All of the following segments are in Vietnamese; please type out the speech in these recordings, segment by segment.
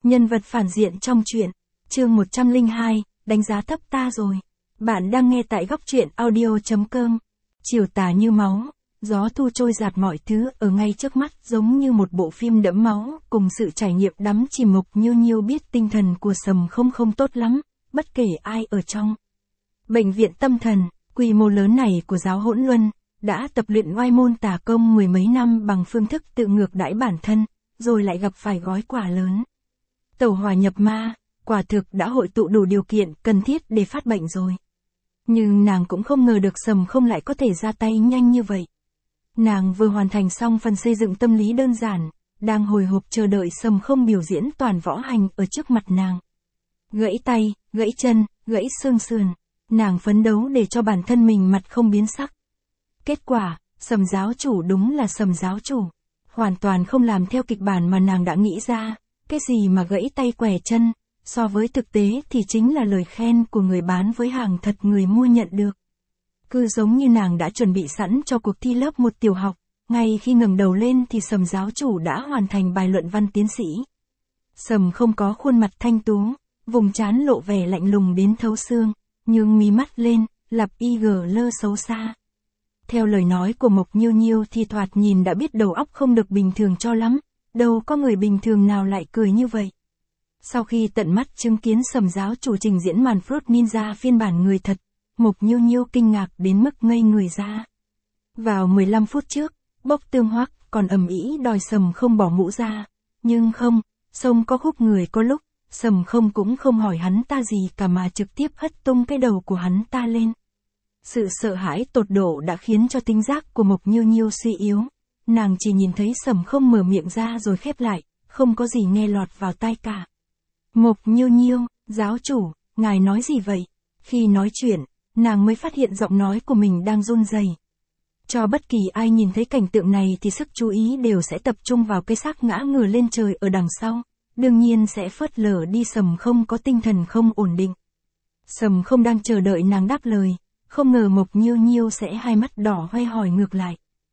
Nhân vật phản diện trong truyện. Chương 102, đánh giá thấp ta rồi. Bạn đang nghe tại góc truyện audio.com. Chiều tà như máu, gió thu trôi dạt mọi thứ ở ngay trước mắt giống như một bộ phim đẫm máu, cùng sự trải nghiệm đắm chìm Mộc Nhiêu Nhiêu biết tinh thần của Sầm không tốt lắm, bất kể ai ở trong. Bệnh viện tâm thần, quy mô lớn này của giáo hỗn luân, đã tập luyện oai môn tà công mười mấy năm bằng phương thức tự ngược đãi bản thân, rồi lại gặp phải gói quà lớn. Tẩu hỏa nhập ma, quả thực đã hội tụ đủ điều kiện cần thiết để phát bệnh rồi. Nhưng nàng cũng không ngờ được Sầm không lại có thể ra tay nhanh như vậy. Nàng vừa hoàn thành xong phần xây dựng tâm lý đơn giản, đang hồi hộp chờ đợi Sầm không biểu diễn toàn võ hành ở trước mặt nàng. Gãy tay, gãy chân, gãy xương sườn, nàng phấn đấu để cho bản thân mình mặt không biến sắc. Kết quả, Sầm giáo chủ đúng là Sầm giáo chủ, hoàn toàn không làm theo kịch bản mà nàng đã nghĩ ra. Cái gì mà gãy tay quẻ chân, so với thực tế thì chính là lời khen của người bán với hàng thật người mua nhận được. Cứ giống như nàng đã chuẩn bị sẵn cho cuộc thi lớp 1 tiểu học, ngay khi ngẩng đầu lên thì Sầm giáo chủ đã hoàn thành bài luận văn tiến sĩ. Sầm không có khuôn mặt thanh tú, vùng trán lộ vẻ lạnh lùng đến thấu xương, nhưng mí mắt lên, lặp IG lơ xấu xa. Theo lời nói của Mộc Nhiêu Nhiêu thì thoạt nhìn đã biết đầu óc không được bình thường cho lắm. Đâu có người bình thường nào lại cười như vậy. Sau khi tận mắt chứng kiến Sầm giáo chủ trình diễn màn Fruit Ninja phiên bản người thật, Mộc Nhiêu Nhiêu kinh ngạc đến mức ngây người ra. Vào 15 phút trước, Bốc Tương Hoắc còn ầm ĩ đòi Sầm không bỏ mũ ra. Nhưng không, sông có khúc người có lúc, Sầm không cũng không hỏi hắn ta gì cả mà trực tiếp hất tung cái đầu của hắn ta lên. Sự sợ hãi tột độ đã khiến cho tính giác của Mộc Nhiêu Nhiêu suy yếu. Nàng chỉ nhìn thấy Sầm không mở miệng ra rồi khép lại, không có gì nghe lọt vào tai cả. Mộc Nhiêu Nhiêu, giáo chủ, ngài nói gì vậy? Khi nói chuyện, nàng mới phát hiện giọng nói của mình đang run rẩy. Cho bất kỳ ai nhìn thấy cảnh tượng này thì sức chú ý đều sẽ tập trung vào cái xác ngã ngửa lên trời ở đằng sau, đương nhiên sẽ phớt lờ đi Sầm không có tinh thần không ổn định. Sầm không đang chờ đợi nàng đáp lời, không ngờ Mộc Nhiêu Nhiêu sẽ hai mắt đỏ hoe hỏi ngược lại.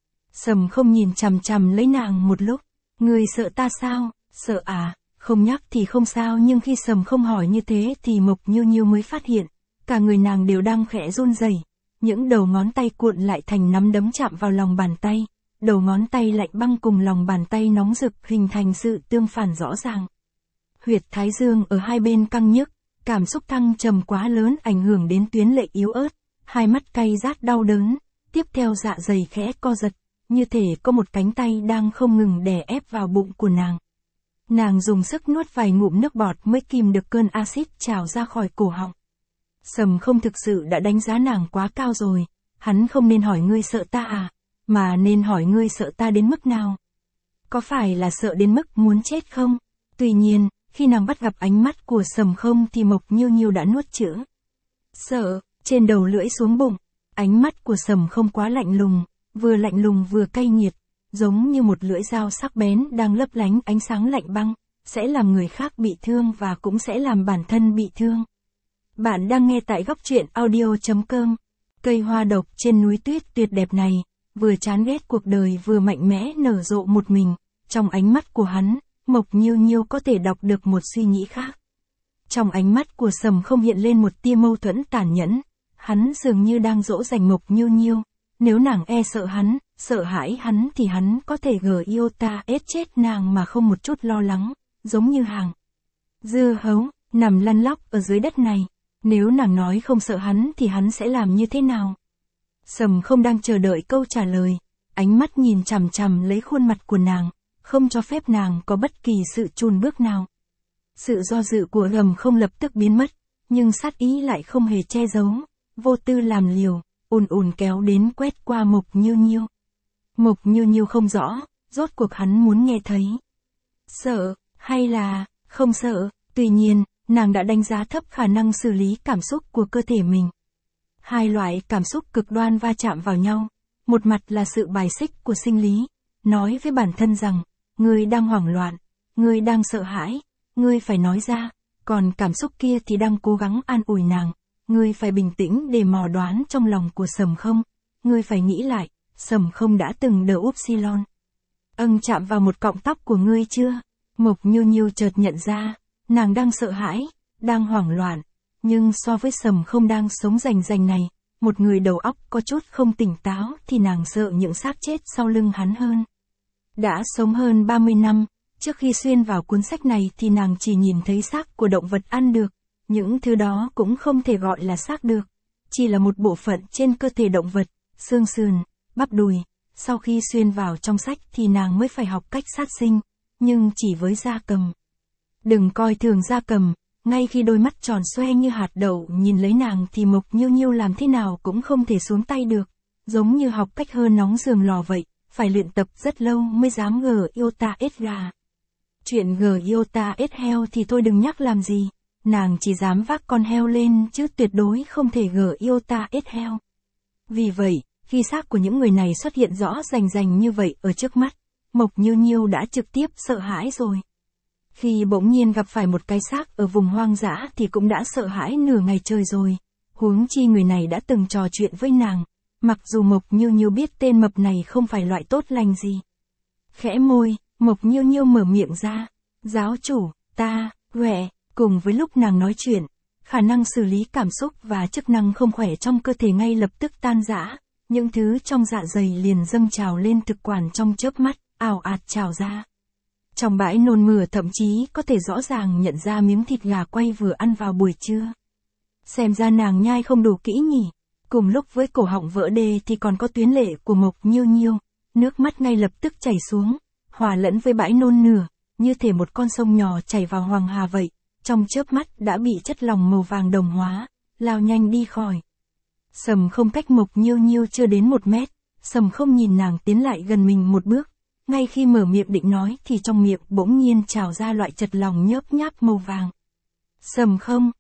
Sầm không nhìn chằm chằm lấy nàng một lúc. Người sợ ta sao? Sợ à? Không nhắc thì không sao, nhưng khi Sầm không hỏi như thế thì Mộc Nhiêu Nhiêu mới phát hiện, cả người nàng đều đang khẽ run rẩy, những đầu ngón tay cuộn lại thành nắm đấm chạm vào lòng bàn tay, đầu ngón tay lạnh băng cùng lòng bàn tay nóng rực hình thành sự tương phản rõ ràng. Huyệt thái dương ở hai bên căng nhức, cảm xúc thăng trầm quá lớn ảnh hưởng đến tuyến lệ yếu ớt, hai mắt cay rát đau đớn, tiếp theo dạ dày khẽ co giật. Như thể có một cánh tay đang không ngừng đè ép vào bụng của nàng. Nàng dùng sức nuốt vài ngụm nước bọt mới kìm được cơn axit trào ra khỏi cổ họng. Sầm không thực sự đã đánh giá nàng quá cao rồi, hắn không nên hỏi ngươi sợ ta à, mà nên hỏi ngươi sợ ta đến mức nào. Có phải là sợ đến mức muốn chết không? Tuy nhiên, khi nàng bắt gặp ánh mắt của Sầm không thì Mộc Nhiêu Nhiêu đã nuốt chữ sợ, trên đầu lưỡi xuống bụng. Ánh mắt của Sầm không quá lạnh lùng. Vừa lạnh lùng vừa cay nghiệt, giống như một lưỡi dao sắc bén đang lấp lánh ánh sáng lạnh băng, sẽ làm người khác bị thương và cũng sẽ làm bản thân bị thương. Bạn đang nghe tại góc truyện audio.com. Cây hoa độc trên núi tuyết tuyệt đẹp này, vừa chán ghét cuộc đời vừa mạnh mẽ nở rộ một mình, trong ánh mắt của hắn, Mộc Nhiêu Nhiêu có thể đọc được một suy nghĩ khác. Trong ánh mắt của Sầm không hiện lên một tia mâu thuẫn tàn nhẫn, hắn dường như đang dỗ dành Mộc Nhiêu Nhiêu. Nếu nàng e sợ hắn, sợ hãi hắn thì hắn có thể iota chết nàng mà không một chút lo lắng, giống như hàng dưa hấu, nằm lăn lóc ở dưới đất này. Nếu nàng nói không sợ hắn thì hắn sẽ làm như thế nào? Sầm không đang chờ đợi câu trả lời, ánh mắt nhìn chằm chằm lấy khuôn mặt của nàng, không cho phép nàng có bất kỳ sự chùn bước nào. Sự do dự của Sầm không lập tức biến mất, nhưng sát ý lại không hề che giấu, vô tư làm liều. Ùn kéo đến quét qua Mộc Nhiêu Nhiêu. Mộc Nhiêu Nhiêu không rõ, rốt cuộc hắn muốn nghe thấy. Sợ, hay là, không sợ, tuy nhiên, nàng đã đánh giá thấp khả năng xử lý cảm xúc của cơ thể mình. Hai loại cảm xúc cực đoan va chạm vào nhau. Một mặt là sự bài xích của sinh lý, nói với bản thân rằng, ngươi đang hoảng loạn, ngươi đang sợ hãi, ngươi phải nói ra, còn cảm xúc kia thì đang cố gắng an ủi nàng. Ngươi phải bình tĩnh để mò đoán trong lòng của Sầm không. Ngươi phải nghĩ lại, Sầm không đã từng đờ upsilon. Chạm vào một cọng tóc của ngươi chưa? Mộc Nhiêu Nhiêu chợt nhận ra, Nàng đang sợ hãi, đang hoảng loạn, nhưng so với Sầm Không đang sống rành rành này, một người đầu óc có chút không tỉnh táo thì nàng sợ những xác chết sau lưng hắn hơn. Đã sống hơn 30 năm, trước khi xuyên vào cuốn sách này thì nàng chỉ nhìn thấy xác của động vật ăn được, những thứ đó cũng không thể gọi là xác được, chỉ là một bộ phận trên cơ thể động vật, xương sườn, bắp đùi. Sau khi xuyên vào trong sách thì nàng mới phải học cách sát sinh, nhưng chỉ với gia cầm. Đừng coi thường gia cầm, ngay khi đôi mắt tròn xoe như hạt đậu nhìn lấy nàng thì Mộc Nhiêu Nhiêu làm thế nào cũng không thể xuống tay được, giống như học cách hơ nóng giường lò vậy, phải luyện tập rất lâu mới dám Iota ết gà. Chuyện Iota ết heo thì thôi đừng nhắc làm gì, nàng chỉ dám vác con heo lên chứ tuyệt đối không thể Iota ết heo. Vì vậy, khi xác của những người này xuất hiện rõ rành rành như vậy ở trước mắt, Mộc Nhiêu Nhiêu đã trực tiếp sợ hãi rồi. Khi bỗng nhiên gặp phải một cái xác ở vùng hoang dã thì cũng đã sợ hãi nửa ngày trời rồi, huống chi người này đã từng trò chuyện với nàng, mặc dù Mộc Nhiêu Nhiêu biết tên mập này không phải loại tốt lành gì. Khẽ môi, Mộc Nhiêu Nhiêu mở miệng ra, giáo chủ, cùng với lúc nàng nói chuyện, khả năng xử lý cảm xúc và chức năng không khỏe trong cơ thể ngay lập tức tan rã, những thứ trong dạ dày liền dâng trào lên thực quản trong chớp mắt, ào ạt trào ra. Trong bãi nôn mửa thậm chí có thể rõ ràng nhận ra miếng thịt gà quay vừa ăn vào buổi trưa. Xem ra nàng nhai không đủ kỹ nhỉ. Cùng lúc với cổ họng vỡ đê thì còn có tuyến lệ của Mộc Nhiêu Nhiêu, nước mắt ngay lập tức chảy xuống, hòa lẫn với bãi nôn nửa, như thể một con sông nhỏ chảy vào Hoàng Hà vậy, trong chớp mắt đã bị chất lỏng màu vàng đồng hóa, lao nhanh đi khỏi. Sầm Không cách Mộc Nhiêu Nhiêu chưa đến 1 mét, Sầm Không nhìn nàng tiến lại gần mình một bước, ngay khi mở miệng định nói thì trong miệng bỗng nhiên trào ra loại chất lỏng nhớp nháp màu vàng. Sầm Không,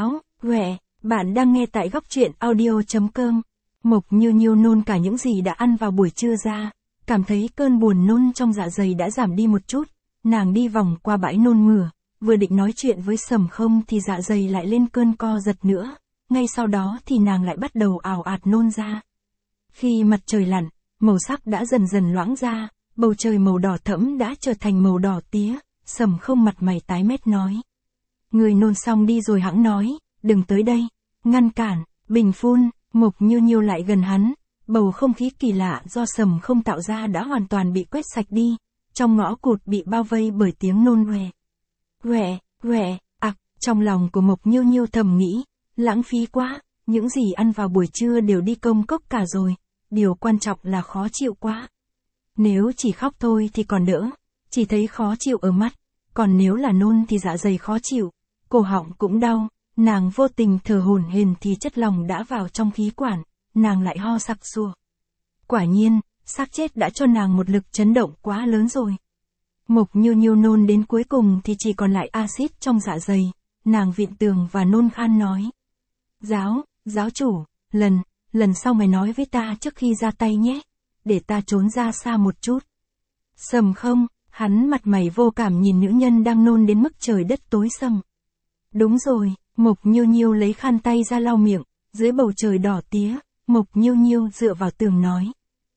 bạn đang nghe tại góc truyện audio.com. Mộc Nhiêu Nhiêu nôn cả những gì đã ăn vào buổi trưa ra, cảm thấy cơn buồn nôn trong dạ dày đã giảm đi một chút, nàng đi vòng qua bãi nôn mửa, vừa định nói chuyện với Sầm Không thì dạ dày lại lên cơn co giật nữa, ngay sau đó thì nàng lại bắt đầu ào ạt nôn ra. Khi mặt trời lặn, màu sắc đã dần dần loãng ra, bầu trời màu đỏ thẫm đã trở thành màu đỏ tía, Sầm Không mặt mày tái mét nói. Người nôn xong đi rồi hẵng nói, đừng tới đây, ngăn cản, bình phun. Mộc Nhiêu Nhiêu lại gần hắn, bầu không khí kỳ lạ do Sầm Không tạo ra đã hoàn toàn bị quét sạch đi, trong ngõ cụt bị bao vây bởi tiếng nôn trong lòng của Mộc Nhiêu Nhiêu thầm nghĩ, lãng phí quá, những gì ăn vào buổi trưa đều đi công cốc cả rồi, điều quan trọng là khó chịu quá. Nếu chỉ khóc thôi thì còn đỡ, chỉ thấy khó chịu ở mắt, còn nếu là nôn thì dạ dày khó chịu, cổ họng cũng đau. Nàng vô tình thở hổn hển thì chất lỏng đã vào trong khí quản, nàng lại ho sặc sụa. Quả nhiên, xác chết đã cho nàng một lực chấn động quá lớn rồi. Mộc Nhiêu Nhiêu nôn đến cuối cùng thì chỉ còn lại axit trong dạ dày, nàng vịn tường và nôn khan nói. Giáo chủ, lần sau mày nói với ta trước khi ra tay nhé, để ta trốn ra xa một chút. Sầm Không, hắn mặt mày vô cảm nhìn nữ nhân đang nôn đến mức trời đất tối sầm. Đúng rồi. Mộc Nhiêu Nhiêu lấy khăn tay ra lau miệng, dưới bầu trời đỏ tía, Mộc Nhiêu Nhiêu dựa vào tường nói.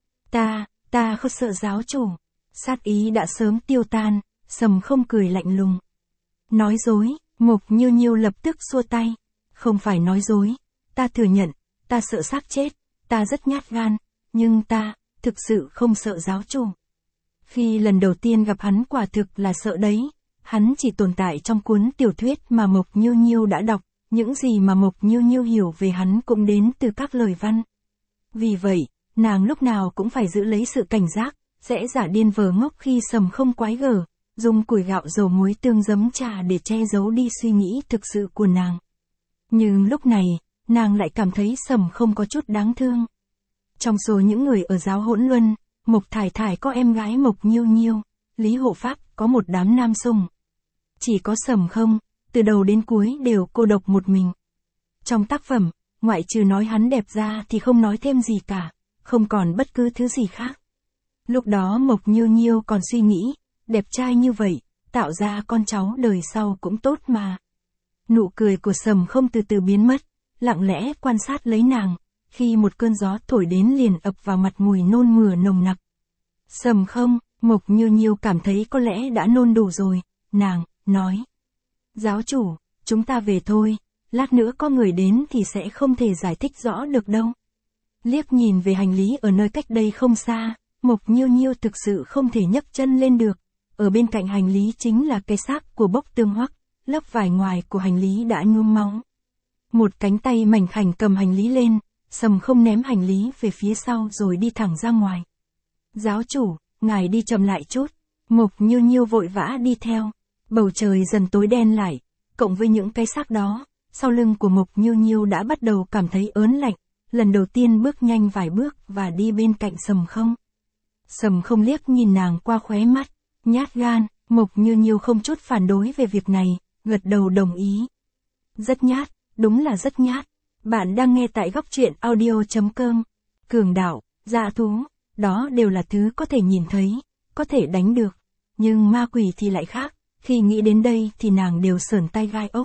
Ta không sợ giáo chủ. Sát ý đã sớm tiêu tan, Sầm Không cười lạnh lùng. Nói dối, Mộc Nhiêu Nhiêu lập tức xua tay. Không phải nói dối, ta thừa nhận, ta sợ xác chết, ta rất nhát gan, nhưng ta, thực sự không sợ giáo chủ. Khi lần đầu tiên gặp hắn quả thực là sợ đấy. Hắn chỉ tồn tại trong cuốn tiểu thuyết mà Mộc Nhiêu Nhiêu đã đọc, những gì mà Mộc Nhiêu Nhiêu hiểu về hắn cũng đến từ các lời văn. Vì vậy, nàng lúc nào cũng phải giữ lấy sự cảnh giác, sẽ giả điên vờ ngốc khi Sầm Không quái gở, dùng củi gạo dầu muối tương giấm trà để che giấu đi suy nghĩ thực sự của nàng. Nhưng lúc này, nàng lại cảm thấy Sầm Không có chút đáng thương. Trong số những người ở giáo Hỗn Luân, Mộc Thải Thải có em gái Mộc Nhiêu Nhiêu, Lý Hộ Pháp có một đám nam sùng. Chỉ có Sầm Không, từ đầu đến cuối đều cô độc một mình. Trong tác phẩm, ngoại trừ nói hắn đẹp ra thì không nói thêm gì cả, không còn bất cứ thứ gì khác. Lúc đó Mộc Nhiêu Nhiêu còn suy nghĩ, đẹp trai như vậy, tạo ra con cháu đời sau cũng tốt mà. Nụ cười của Sầm Không từ từ biến mất, lặng lẽ quan sát lấy nàng, khi một cơn gió thổi đến liền ập vào mặt mùi nôn mửa nồng nặc. Sầm Không, Mộc Nhiêu Nhiêu cảm thấy có lẽ đã nôn đủ rồi, nàng nói. Giáo chủ, chúng ta về thôi, lát nữa có người đến thì sẽ không thể giải thích rõ được đâu. Liếc nhìn về hành lý ở nơi cách đây không xa, Mộc Nhiêu Nhiêu thực sự không thể nhấc chân lên được. Ở bên cạnh hành lý chính là cái xác của Bốc Tương Hoắc, lớp vải ngoài của hành lý đã nhuốm máu. Một cánh tay mảnh khảnh cầm hành lý lên, Sầm không ném hành lý về phía sau rồi đi thẳng ra ngoài. Giáo chủ, ngài đi chậm lại chút. Mộc Nhiêu Nhiêu vội vã đi theo. Bầu trời dần tối đen lại, cộng với những cái xác đó, sau lưng của Mộc Nhiêu Nhiêu đã bắt đầu cảm thấy ớn lạnh, lần đầu tiên bước nhanh vài bước và đi bên cạnh Sầm không. Sầm không liếc nhìn nàng qua khóe mắt, nhát gan, Mộc Nhiêu Nhiêu không chút phản đối về việc này, gật đầu đồng ý. Rất nhát, đúng là rất nhát. Bạn đang nghe tại góc truyện audio.com. Cường đạo, dã thú, đó đều là thứ có thể nhìn thấy, có thể đánh được. Nhưng ma quỷ thì lại khác, khi nghĩ đến đây thì nàng đều sởn tay gai ốc.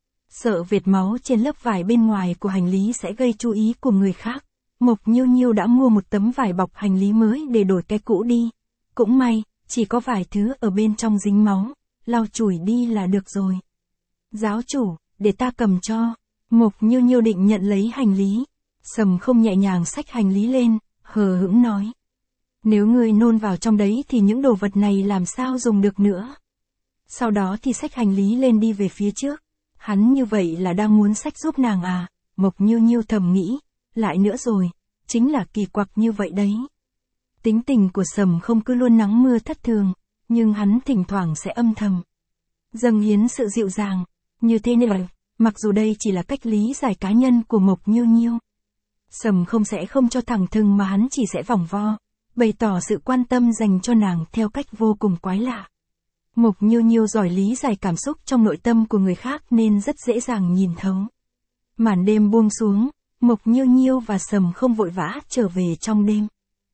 Sợ vệt máu trên lớp vải bên ngoài của hành lý sẽ gây chú ý của người khác. Mộc Nhiêu Nhiêu đã mua một tấm vải bọc hành lý mới để đổi cái cũ đi. Cũng may, chỉ có vài thứ ở bên trong dính máu, lau chùi đi là được rồi. Giáo chủ, để ta cầm cho. Mộc Nhiêu Nhiêu định nhận lấy hành lý. Sầm không nhẹ nhàng xách hành lý lên, hờ hững nói. Nếu ngươi nôn vào trong đấy thì những đồ vật này làm sao dùng được nữa. Sau đó thì xách hành lý lên đi về phía trước. Hắn như vậy là đang muốn xách giúp nàng à, Mộc Nhiêu Nhiêu thầm nghĩ, lại nữa rồi, chính là kỳ quặc như vậy đấy. Tính tình của Sầm không cứ luôn nắng mưa thất thường, nhưng hắn thỉnh thoảng sẽ âm thầm dâng hiến sự dịu dàng, như thế này, mặc dù đây chỉ là cách lý giải cá nhân của Mộc Nhiêu Nhiêu. Sầm không sẽ không cho thẳng thừng mà hắn chỉ sẽ vòng vo, bày tỏ sự quan tâm dành cho nàng theo cách vô cùng quái lạ. Mộc Nhiêu Nhiêu giỏi lý giải cảm xúc trong nội tâm của người khác nên rất dễ dàng nhìn thấu. Màn đêm buông xuống, Mộc Nhiêu Nhiêu và Sầm không vội vã trở về trong đêm.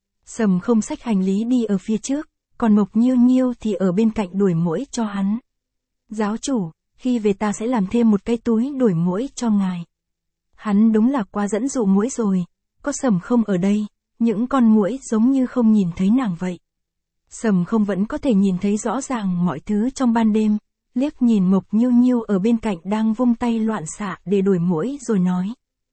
Sầm không xách hành lý đi ở phía trước, còn Mộc Nhiêu Nhiêu thì ở bên cạnh đuổi muỗi cho hắn. Giáo chủ, khi về ta sẽ làm thêm một cái túi đuổi muỗi cho ngài. Hắn đúng là quá dẫn dụ muỗi rồi, có Sầm không ở đây, những con muỗi giống như không nhìn thấy nàng vậy. Sầm không vẫn có thể nhìn thấy rõ ràng mọi thứ trong ban đêm, liếc nhìn Mộc Nhiêu Nhiêu ở bên cạnh đang vung tay loạn xạ để đuổi muỗi rồi nói.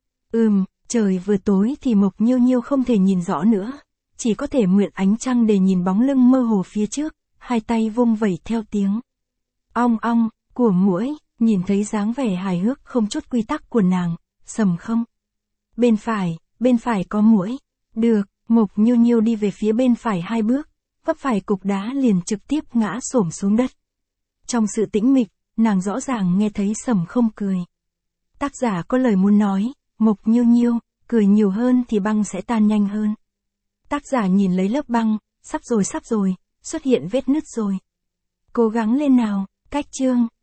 Trời vừa tối thì Mộc Nhiêu Nhiêu không thể nhìn rõ nữa, chỉ có thể mượn ánh trăng để nhìn bóng lưng mơ hồ phía trước, hai tay vung vẩy theo tiếng ong ong của muỗi, nhìn thấy dáng vẻ hài hước không chút quy tắc của nàng, Sầm không. Bên phải có muỗi. Được, Mộc Nhiêu Nhiêu đi về phía bên phải 2 bước, vấp phải cục đá liền trực tiếp ngã xổm xuống đất. Trong sự tĩnh mịch, nàng rõ ràng nghe thấy Sầm không cười. Tác giả có lời muốn nói, Mộc Nhiêu Nhiêu, cười nhiều hơn thì băng sẽ tan nhanh hơn. Tác giả nhìn lấy lớp băng, sắp rồi, xuất hiện vết nứt rồi. Cố gắng lên nào, cách chương.